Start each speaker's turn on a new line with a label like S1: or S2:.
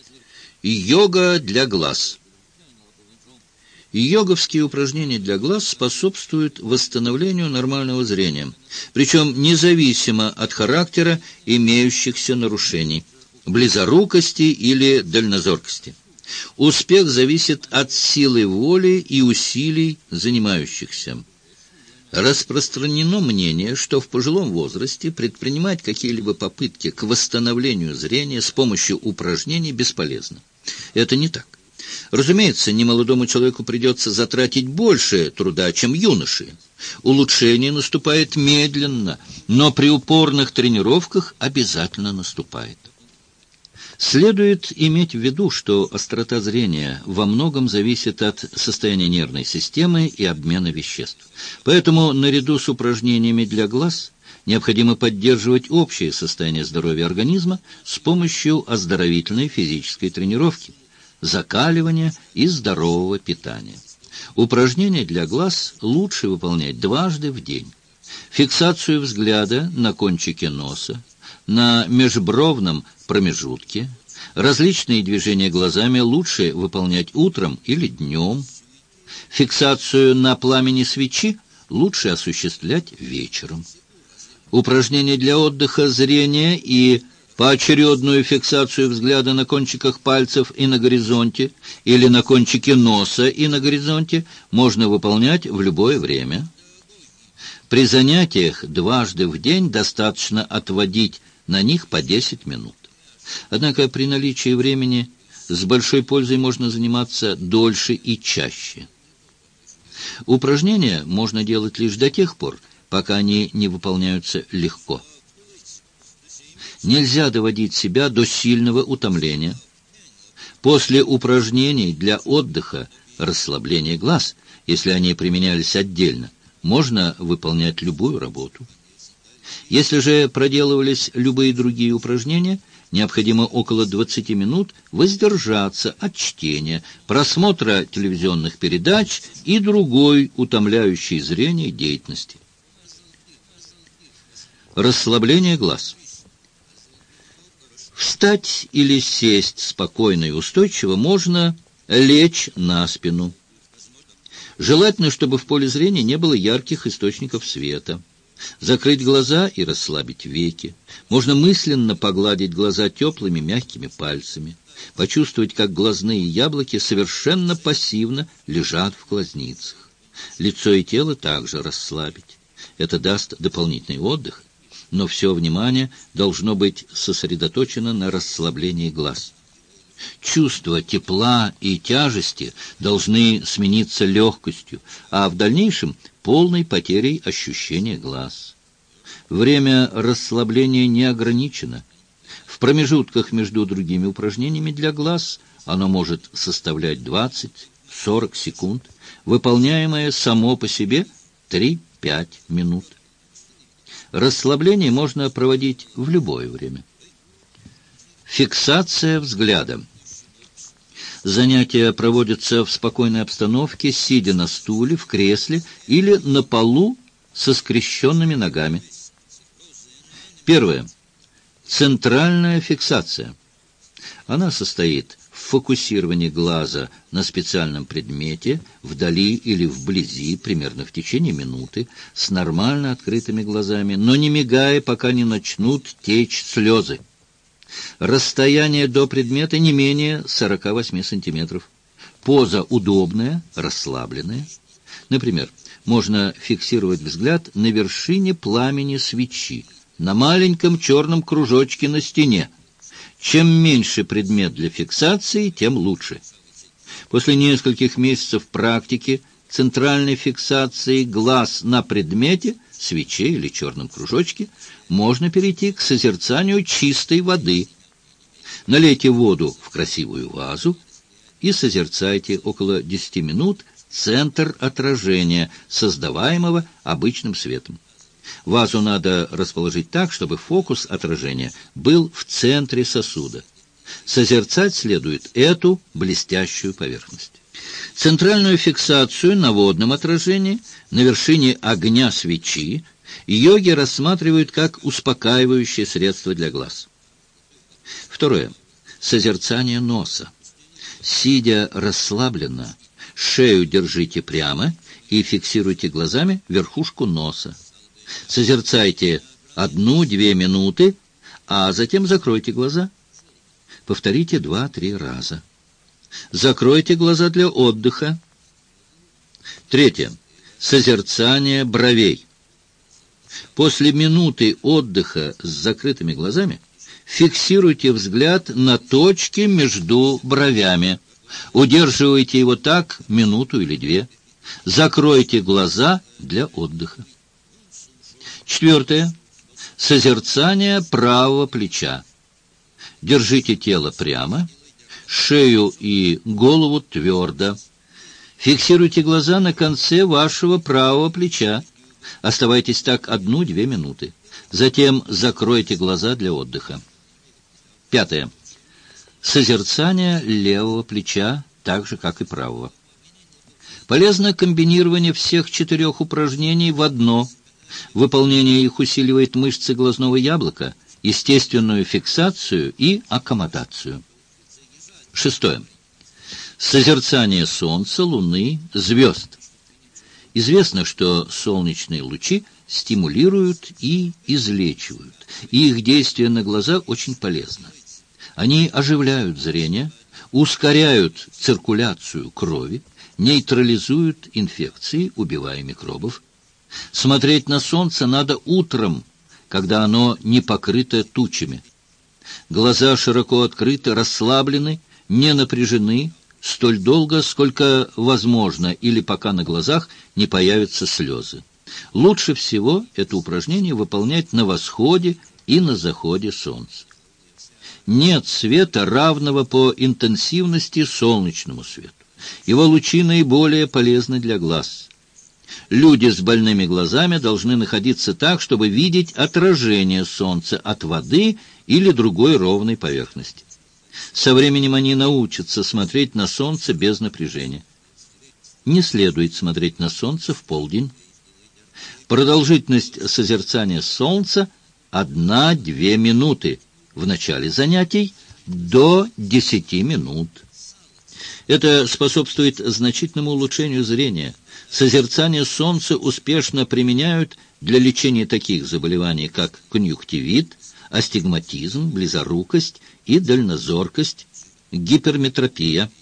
S1: Йога для глаз. Йоговские упражнения для глаз способствуют восстановлению нормального зрения, причем независимо от характера имеющихся нарушений, близорукости или дальнозоркости. Успех зависит от силы воли и усилий занимающихся. Распространено мнение, что в пожилом возрасте предпринимать какие-либо попытки к восстановлению зрения с помощью упражнений бесполезно. Это не так. Разумеется, немолодому человеку придется затратить больше труда, чем юноше. Улучшение наступает медленно, но при упорных тренировках обязательно наступает. Следует иметь в виду, что острота зрения во многом зависит от состояния нервной системы и обмена веществ. Поэтому наряду с упражнениями для глаз необходимо поддерживать общее состояние здоровья организма с помощью оздоровительной физической тренировки, закаливания и здорового питания. Упражнения для глаз лучше выполнять дважды в день. Фиксацию взгляда на кончике носа, на межбровном промежутке, различные движения глазами лучше выполнять утром или днем. Фиксацию на пламени свечи лучше осуществлять вечером. Упражнения для отдыха зрения и поочередную фиксацию взгляда на кончиках пальцев и на горизонте, или на кончике носа и на горизонте можно выполнять в любое время. При занятиях дважды в день достаточно отводить на них по 10 минут. Однако при наличии времени с большой пользой можно заниматься дольше и чаще. Упражнения можно делать лишь до тех пор, пока они не выполняются легко. Нельзя доводить себя до сильного утомления. После упражнений для отдыха, расслабления глаз, если они применялись отдельно, можно выполнять любую работу. Если же проделывались любые другие упражнения, необходимо около 20 минут воздержаться от чтения, просмотра телевизионных передач и другой утомляющей зрение деятельности. Расслабление глаз. Встать или сесть спокойно и устойчиво можно лечь на спину. Желательно, чтобы в поле зрения не было ярких источников света. Закрыть глаза и расслабить веки. Можно мысленно погладить глаза теплыми мягкими пальцами. Почувствовать, как глазные яблоки совершенно пассивно лежат в глазницах. Лицо и тело также расслабить. Это даст дополнительный отдых, но все внимание должно быть сосредоточено на расслаблении глаз. Чувства тепла и тяжести должны смениться легкостью, а в дальнейшем полной потерей ощущения глаз. Время расслабления не ограничено. В промежутках между другими упражнениями для глаз оно может составлять 20-40 секунд, выполняемое само по себе 3-5 минут. Расслабление можно проводить в любое время. Фиксация взгляда. Занятия проводятся в спокойной обстановке, сидя на стуле, в кресле или на полу со скрещенными ногами. Первое. Центральная фиксация. Она состоит в фокусировании глаза на специальном предмете, вдали или вблизи, примерно в течение минуты, с нормально открытыми глазами, но не мигая, пока не начнут течь слезы. Расстояние до предмета не менее 48 сантиметров. Поза удобная, расслабленная. Например, можно фиксировать взгляд на вершине пламени свечи, на маленьком черном кружочке на стене. Чем меньше предмет для фиксации, тем лучше. После нескольких месяцев практики центральной фиксации глаз на предмете, свече или черном кружочке, можно перейти к созерцанию чистой воды. Налейте воду в красивую вазу и созерцайте около 10 минут центр отражения, создаваемого обычным светом. Вазу надо расположить так, чтобы фокус отражения был в центре сосуда. Созерцать следует эту блестящую поверхность. Центральную фиксацию на водном отражении на вершине огня свечи йоги рассматривают как успокаивающее средство для глаз. Второе. Созерцание носа. Сидя расслабленно, шею держите прямо и фиксируйте глазами верхушку носа. Созерцайте 1-2 минуты, а затем закройте глаза. Повторите 2-3 раза. Закройте глаза для отдыха. Третье. Созерцание бровей. После минуты отдыха с закрытыми глазами фиксируйте взгляд на точке между бровями. Удерживайте его так 1 минуту или 2. Закройте глаза для отдыха. Четвертое. Созерцание правого плеча. Держите тело прямо, шею и голову твердо. Фиксируйте глаза на конце вашего правого плеча. Оставайтесь так 1-2 минуты. Затем закройте глаза для отдыха. Пятое. Созерцание левого плеча, так же, как и правого. Полезно комбинирование всех 4 упражнений в одно. Выполнение их усиливает мышцы глазного яблока, естественную фиксацию и аккомодацию. Шестое. Созерцание солнца, луны, звезд. Известно, что солнечные лучи стимулируют и излечивают, и их действие на глаза очень полезно. Они оживляют зрение, ускоряют циркуляцию крови, нейтрализуют инфекции, убивая микробов. Смотреть на солнце надо утром, когда оно не покрыто тучами. Глаза широко открыты, расслаблены, не напряжены столь долго, сколько возможно, или пока на глазах не появятся слезы. Лучше всего это упражнение выполнять на восходе и на заходе солнца. Нет света, равного по интенсивности солнечному свету. Его лучи наиболее полезны для глаз. Люди с больными глазами должны находиться так, чтобы видеть отражение солнца от воды или другой ровной поверхности. Со временем они научатся смотреть на солнце без напряжения. Не следует смотреть на солнце в полдень. Продолжительность созерцания солнца 1-2 минуты. В начале занятий до 10 минут. Это способствует значительному улучшению зрения. Созерцание солнца успешно применяют для лечения таких заболеваний, как конъюнктивит, астигматизм, близорукость и дальнозоркость, гиперметропия.